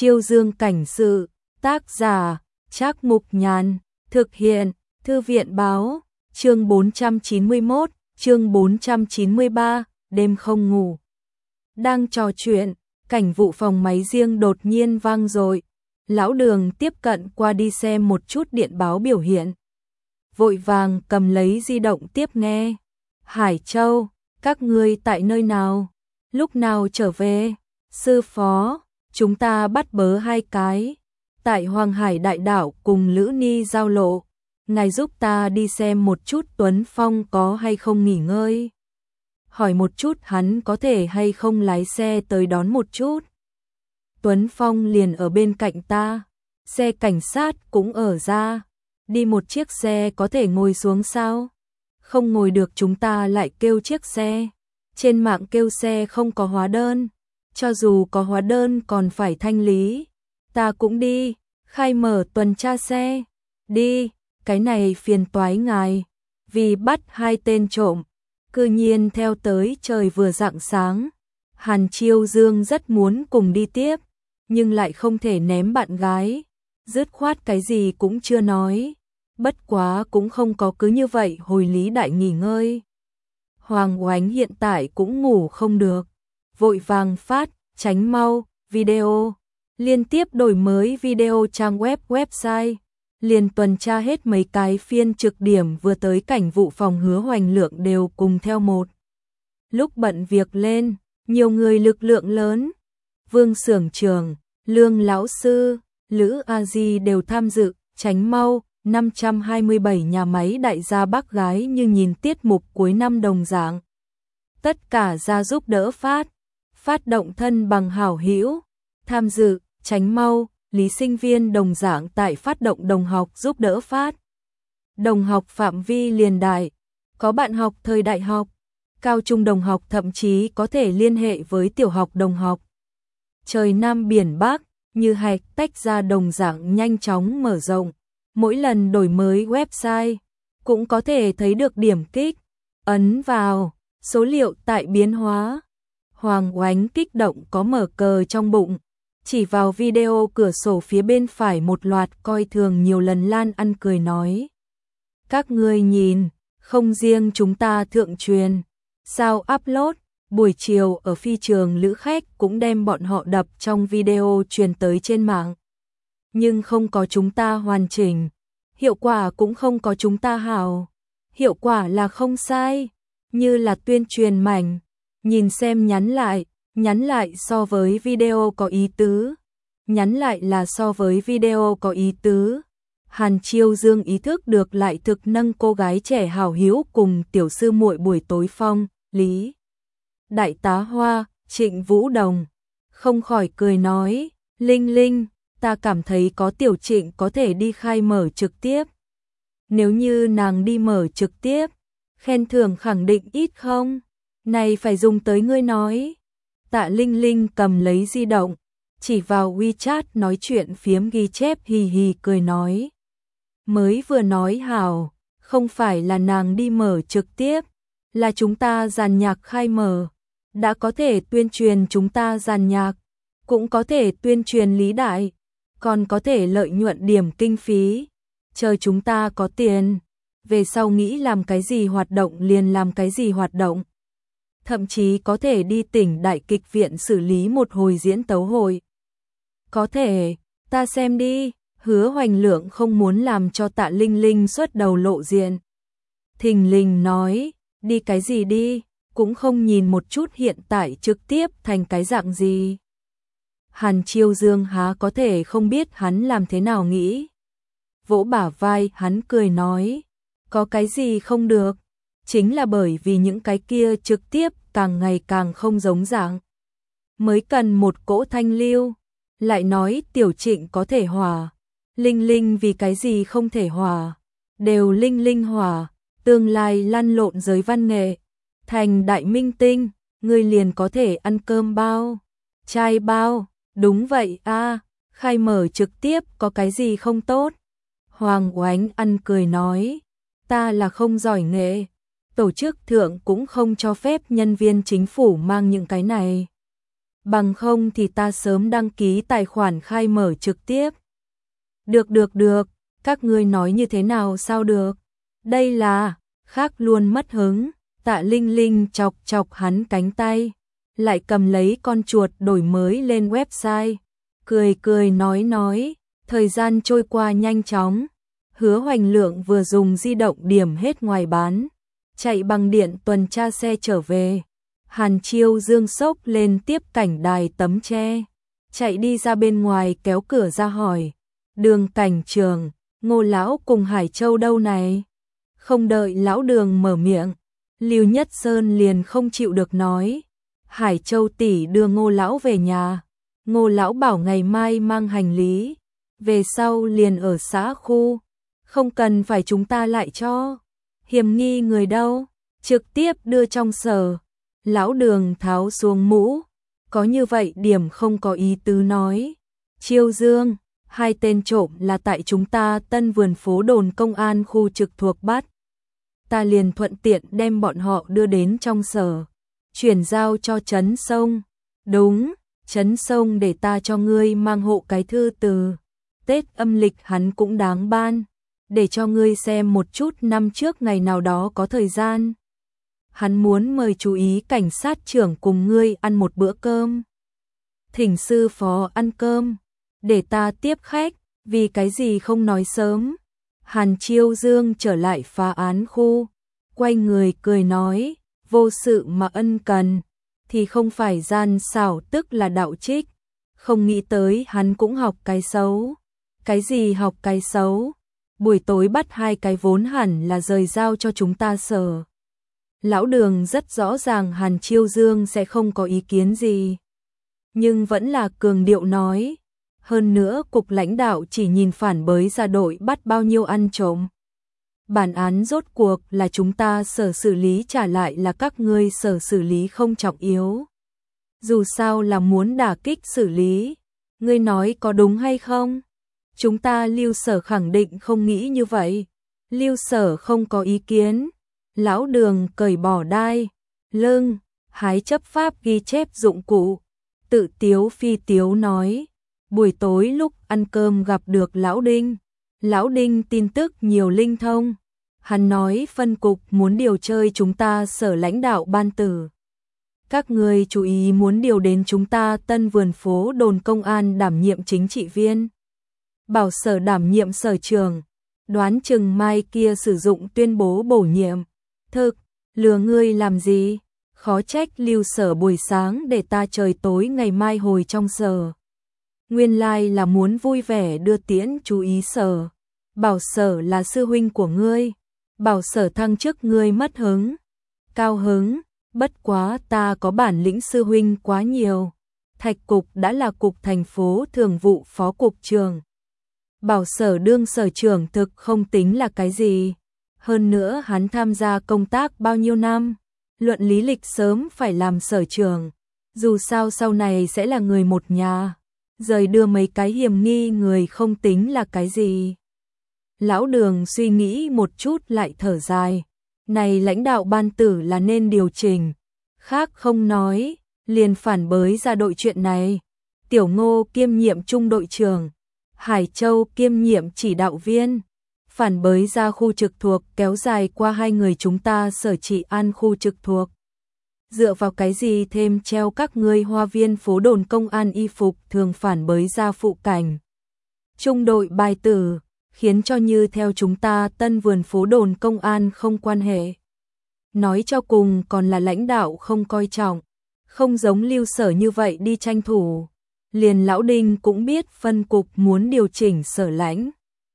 Chiêu Dương cảnh sự, tác giả, Trác Mục Nhàn, thực hiện, Thư viện báo, chương 491, chương 493, đêm không ngủ. Đang trò chuyện, cảnh vụ phòng máy riêng đột nhiên vang dội. Lão Đường tiếp cận qua đi xem một chút điện báo biểu hiện. Vội vàng cầm lấy di động tiếp nghe. Hải Châu, các ngươi tại nơi nào? Lúc nào trở về? Sư phó, chúng ta bắt bớ 2 cái. Tại Hoàng Hải Đại Đảo cùng Lữ Ni giao lộ. Ngài giúp ta đi xem một chút Tuấn Phong có hay không nghỉ ngơi. Hỏi một chút hắn có thể hay không lái xe tới đón một chút. Tuấn Phong liền ở bên cạnh ta. Xe cảnh sát cũng ở ra. Đi một chiếc xe có thể ngồi xuống sao? Không ngồi được chúng ta lại kêu chiếc xe. Trên mạng kêu xe không có hóa đơn. Cho dù có hóa đơn còn phải thanh lý. Ta cũng đi, khai mở tuần tra xe. Đi, cái này phiền toái ngài. Vì bắt 2 tên trộm, cư nhiên theo tới trời vừa rạng sáng. Hàn Chiêu Dương rất muốn cùng đi tiếp, nhưng lại không thể ném bạn gái. Dứt khoát cái gì cũng chưa nói. Bất quá cũng không có cứ như vậy hồi Lý Đại nghỉ ngơi. Hoàng Oánh hiện tại cũng ngủ không được. Vội vàng phát, tránh mau, video. Liên tiếp đổi mới video trang website. Liền tuần tra hết mấy cái phiên trực điểm vừa tới cảnh vụ phòng Hứa Hoành Lượng đều cùng theo một. Lúc bận việc lên, nhiều người lực lượng lớn. Vương Xưởng Trường, Lương Lão Sư, Lữ A Di đều tham dự, tránh mau. 527 nhà máy đại gia bác gái như nhìn tiết mục cuối năm đồng dạng. Tất cả ra giúp đỡ phát động thân bằng hảo hữu, tham dự, tránh mau, Lý sinh viên đồng dạng tại phát động đồng học giúp đỡ phát. Đồng học phạm vi liền đại, có bạn học thời đại học, cao trung đồng học thậm chí có thể liên hệ với tiểu học đồng học. Trời Nam biển Bắc, như hạch tách ra đồng dạng nhanh chóng mở rộng. Mỗi lần đổi mới website, cũng có thể thấy được điểm kích, ấn vào, số liệu tại biến hóa. Hoàng Oánh kích động có mở cờ trong bụng, chỉ vào video cửa sổ phía bên phải một loạt coi thường nhiều lần Lan ăn cười nói. Các ngươi nhìn, không riêng chúng ta thượng truyền, sao upload, buổi chiều ở phi trường Lữ Khách cũng đem bọn họ đập trong video truyền tới trên mạng. Nhưng không có chúng ta hoàn chỉnh, hiệu quả cũng không có chúng ta hảo. Hiệu quả là không sai, như là tuyên truyền mảnh, nhìn xem nhắn lại so với video có ý tứ. Nhắn lại là so với video có ý tứ. Hàn Chiêu Dương ý thức được lại thực nâng cô gái trẻ hảo hiếu cùng tiểu sư muội buổi tối phong, Lý Đại tá Hoa, Trịnh Vũ Đồng. Không khỏi cười nói, Linh Linh, ta cảm thấy có tiểu Trịnh có thể đi khai mở trực tiếp. Nếu như nàng đi mở trực tiếp, khen thưởng khẳng định ít không? Này phải dùng tới ngươi nói. Tạ Linh Linh cầm lấy di động, chỉ vào WeChat nói chuyện phiếm ghi chép hì hì cười nói. Mới vừa nói hảo, không phải là nàng đi mở trực tiếp, là chúng ta dàn nhạc khai mở. Đã có thể tuyên truyền chúng ta dàn nhạc, cũng có thể tuyên truyền Lý Đại, còn có thể lợi nhuận điểm kinh phí. Chờ chúng ta có tiền, về sau nghĩ làm cái gì hoạt động liền làm cái gì hoạt động. Thậm chí có thể đi tỉnh Đại Kịch Viện xử lý một hồi diễn tấu hội. Có thể, ta xem đi. Hứa Hoành Lượng không muốn làm cho Tạ Linh Linh xuất đầu lộ diện. Thình lình nói, đi cái gì đi, cũng không nhìn một chút hiện tại trực tiếp thành cái dạng gì. Hàn Chiêu Dương há có thể không biết hắn làm thế nào nghĩ. Vỗ bả vai hắn cười nói, có cái gì không được, chính là bởi vì những cái kia trực tiếp càng ngày càng không giống dạng. Mới cần một cỗ thanh lưu, lại nói tiểu Trịnh có thể hòa. Linh Linh vì cái gì không thể hòa, đều Linh Linh hòa, tương lai lăn lộn giới văn nghệ, thành đại minh tinh, ngươi liền có thể ăn cơm bao, chai bao, đúng vậy a, khai mở trực tiếp có cái gì không tốt. Hoàng Oánh ăn cười nói, ta là không giỏi nghệ, tổ chức thượng cũng không cho phép nhân viên chính phủ mang những cái này. bằng không thì ta sớm đăng ký tài khoản khai mở trực tiếp. Được, các ngươi nói như thế nào sao được? Đây là, khác luôn mất hứng, Tạ Linh Linh chọc chọc hắn cánh tay, lại cầm lấy con chuột đổi mới lên website, cười nói, thời gian trôi qua nhanh chóng, Hứa Hoành Lượng vừa dùng di động điểm hết ngoài bán, chạy bằng điện tuần tra xe trở về. Hàn Chiêu Dương sốc lên tiếp cảnh đài tấm tre, chạy đi ra bên ngoài kéo cửa ra hỏi, Đường cảnh trường, Ngô lão cùng Hải Châu đâu này? Không đợi lão Đường mở miệng, Lưu Nhất Sơn liền không chịu được nói, Hải Châu tỷ đưa Ngô lão về nhà, Ngô lão bảo ngày mai mang hành lý, về sau liền ở xã khu, không cần phải chúng ta lại cho. Hiểm nghi người đâu, trực tiếp đưa trong sở. Lão Đường tháo xuống mũ, có như vậy điểm không có ý tứ nói. Chiêu Dương, hai tên trộm là tại chúng ta Tân Vườn phố đồn công an khu trực thuộc bắt. Ta liền thuận tiện đem bọn họ đưa đến trong sở, chuyển giao cho Trấn Sông. Đúng, Trấn Sông để ta cho ngươi mang hộ cái thư từ. Tết âm lịch hắn cũng đáng ban, để cho ngươi xem một chút năm trước ngày nào đó có thời gian. Hắn muốn mời chú ý cảnh sát trưởng cùng ngươi ăn một bữa cơm. Thỉnh sư phó ăn cơm, để ta tiếp khách, vì cái gì không nói sớm. Hàn Chiêu Dương trở lại phá án khu, quay người cười nói, vô sự mà ân cần, thì không phải gian xảo tức là đạo trích. Không nghĩ tới hắn cũng học cái xấu. Cái gì học cái xấu? Buổi tối bắt hai cái vốn hẳn là rời giao cho chúng ta sở. Lão Đường rất rõ ràng Hàn Chiêu Dương sẽ không có ý kiến gì, nhưng vẫn là cường điệu nói, hơn nữa cục lãnh đạo chỉ nhìn phản bới ra đội bắt bao nhiêu ăn trộm. Bản án rốt cuộc là chúng ta sở xử lý trả lại là các ngươi sở xử lý không trọng yếu. Dù sao là muốn đả kích xử lý, ngươi nói có đúng hay không? Chúng ta Lưu sở khẳng định không nghĩ như vậy. Lưu sở không có ý kiến. Lão Đường cởi bỏ đai lưng, hái chấp pháp ghi chép dụng cụ, tự tiếu phi tiếu nói, buổi tối lúc ăn cơm gặp được Lão Đinh. Lão Đinh tin tức nhiều linh thông, hắn nói phân cục muốn điều chơi chúng ta sở lãnh đạo ban tử. Các người chú ý muốn điều đến chúng ta Tân Vườn phố đồn công an đảm nhiệm chính trị viên. Bảo sở đảm nhiệm sở trường, đoán chừng mai kia sử dụng tuyên bố bổ nhiệm. Thực, lừa ngươi làm gì? Khó trách Lưu sở buổi sáng để ta trời tối ngày mai hồi trong sở. Nguyên lai là muốn vui vẻ đưa tiễn chú ý sở. Bảo sở là sư huynh của ngươi. Bảo sở thăng chức ngươi mất hứng. Cao hứng, bất quá ta có bản lĩnh sư huynh quá nhiều. Thạch cục đã là cục thành phố thường vụ phó cục trưởng. Bảo sở đương sở trưởng thực không tính là cái gì. Hơn nữa hắn tham gia công tác bao nhiêu năm, luận lý lịch sớm phải làm sở trưởng. Dù sao sau này sẽ là người một nhà, rời đưa mấy cái hiểm nghi người không tính là cái gì. Lão Đường suy nghĩ một chút lại thở dài. Này lãnh đạo ban tử là nên điều chỉnh. Khác không nói, liền phản bới ra đội chuyện này. Tiểu Ngô kiêm nhiệm trung đội trưởng, Hải Châu kiêm nhiệm chỉ đạo viên. Phản bới ra khu trực thuộc kéo dài qua hai người chúng ta sở trị an khu trực thuộc. Dựa vào cái gì thêm treo các ngươi hoa viên phố đồn công an y phục thường phản bới ra phụ cảnh. Trung đội bài tử, khiến cho như theo chúng ta Tân Vườn phố đồn công an không quan hệ. Nói cho cùng còn là lãnh đạo không coi trọng, không giống Lưu sở như vậy đi tranh thủ. Liền Lão Đinh cũng biết phân cục muốn điều chỉnh sở lãnh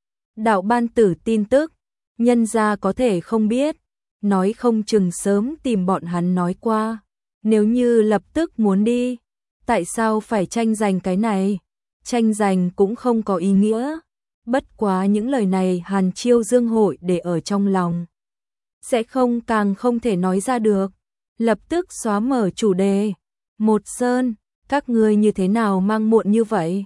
đạo ban tử tin tức, nhân gia có thể không biết, nói không chừng sớm tìm bọn hắn nói qua. Nếu như lập tức muốn đi, tại sao phải tranh giành cái này? Tranh giành cũng không có ý nghĩa. Bất quá những lời này Hàn Chiêu Dương hội để ở trong lòng, sẽ không càng không thể nói ra được. Lập tức xóa mở chủ đề. Một Sơn, các ngươi như thế nào mang muộn như vậy?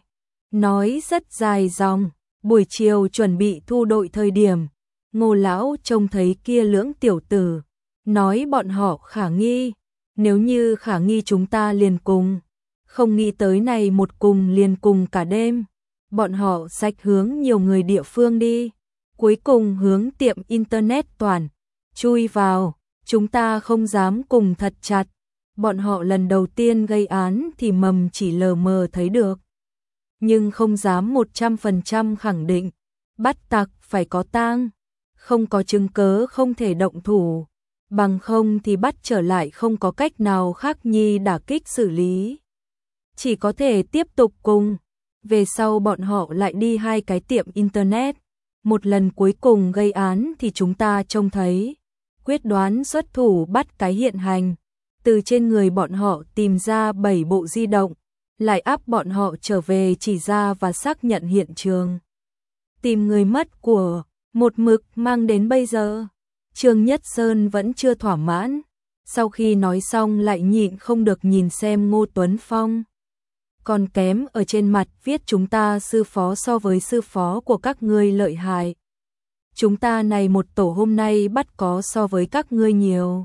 Nói rất dài dòng. Buổi chiều chuẩn bị thu đội thời điểm, Ngô lão trông thấy kia lưỡng tiểu tử, nói bọn họ khả nghi, nếu như khả nghi chúng ta liền cùng. Không nghĩ tới này một cùng liền cùng cả đêm. Bọn họ xách hướng nhiều người địa phương đi. Cuối cùng hướng tiệm internet toàn. Chui vào, chúng ta không dám cùng thật chặt. Bọn họ lần đầu tiên gây án thì mầm chỉ lờ mờ thấy được. Nhưng không dám 100% khẳng định. Bắt tặc phải có tang. Không có chứng cớ không thể động thủ. Bằng không thì bắt trở lại không có cách nào khác nhi đả kích xử lý. Chỉ có thể tiếp tục cùng. Về sau bọn họ lại đi 2 cái tiệm internet. Một lần cuối cùng gây án thì chúng ta trông thấy. Quyết đoán xuất thủ bắt cái hiện hành. Từ trên người bọn họ tìm ra 7 bộ di động. Lại áp bọn họ trở về chỉ ra và xác nhận hiện trường. Tìm người mất của một mực mang đến bây giờ. Trương Nhất Sơn vẫn chưa thỏa mãn. Sau khi nói xong lại nhịn không được nhìn xem Ngô Tuấn Phong. Còn kém ở trên mặt viết chúng ta sư phó so với sư phó của các ngươi lợi hại. Chúng ta này một tổ hôm nay bắt có so với các ngươi nhiều.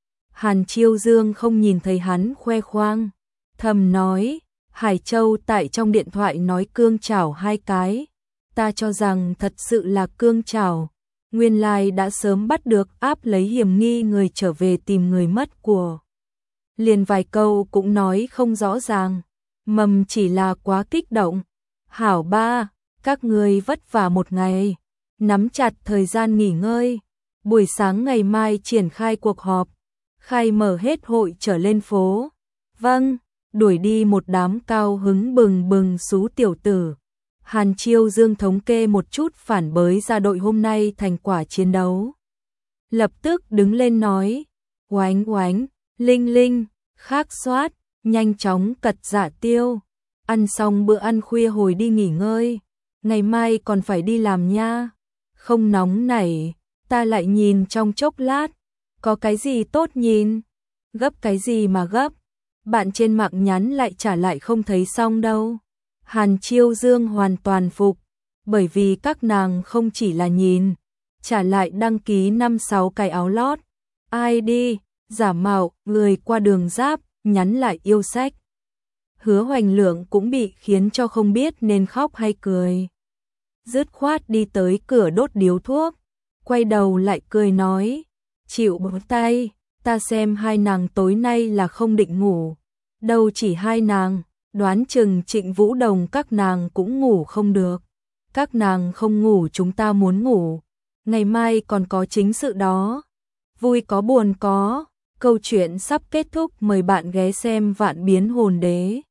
Hàn Chiêu Dương không nhìn thấy hắn khoe khoang. Thầm nói, Hải Châu tại trong điện thoại nói cương chảo 2 cái. Ta cho rằng thật sự là cương chảo. Nguyên lai đã sớm bắt được áp lấy hiểm nghi người trở về tìm người mất của. Liền vài câu cũng nói không rõ ràng. Mầm chỉ là quá kích động. Hảo ba, các ngươi vất vả một ngày. Nắm chặt thời gian nghỉ ngơi. Buổi sáng ngày mai triển khai cuộc họp. Khai mở hết hội trở lên phố. Vâng, đuổi đi một đám cao hứng bừng bừng xú tiểu tử. Hàn Chiêu Dương thống kê một chút phản bới ra đội hôm nay thành quả chiến đấu. Lập tức đứng lên nói, oánh oánh, linh linh, khắc soát, nhanh chóng cật dạ tiêu. Ăn xong bữa ăn khuya hồi đi nghỉ ngơi, ngày mai còn phải đi làm nha. Không nóng nảy, ta lại nhìn trong chốc lát, có cái gì tốt nhìn, gấp cái gì mà gấp. Bạn trên mạng nhắn lại trả lại không thấy xong đâu. Hàn Chiêu Dương hoàn toàn phục, bởi vì các nàng không chỉ là nhìn, trả lại đăng ký 5-6 cái áo lót. Ai đi, giả mạo, người qua đường giáp, nhắn lại yêu sách. Hứa Hoành Lượng cũng bị khiến cho không biết nên khóc hay cười. Dứt khoát đi tới cửa đốt điếu thuốc, quay đầu lại cười nói, chịu bó tay, ta xem 2 nàng tối nay là không định ngủ. Đâu chỉ 2 nàng. Đoán chừng Trịnh Vũ Đồng các nàng cũng ngủ không được. Các nàng không ngủ chúng ta muốn ngủ. Ngày mai còn có chính sự đó. Vui có buồn có. Câu chuyện sắp kết thúc, mời bạn ghé xem Vạn Biến Hồn Đế.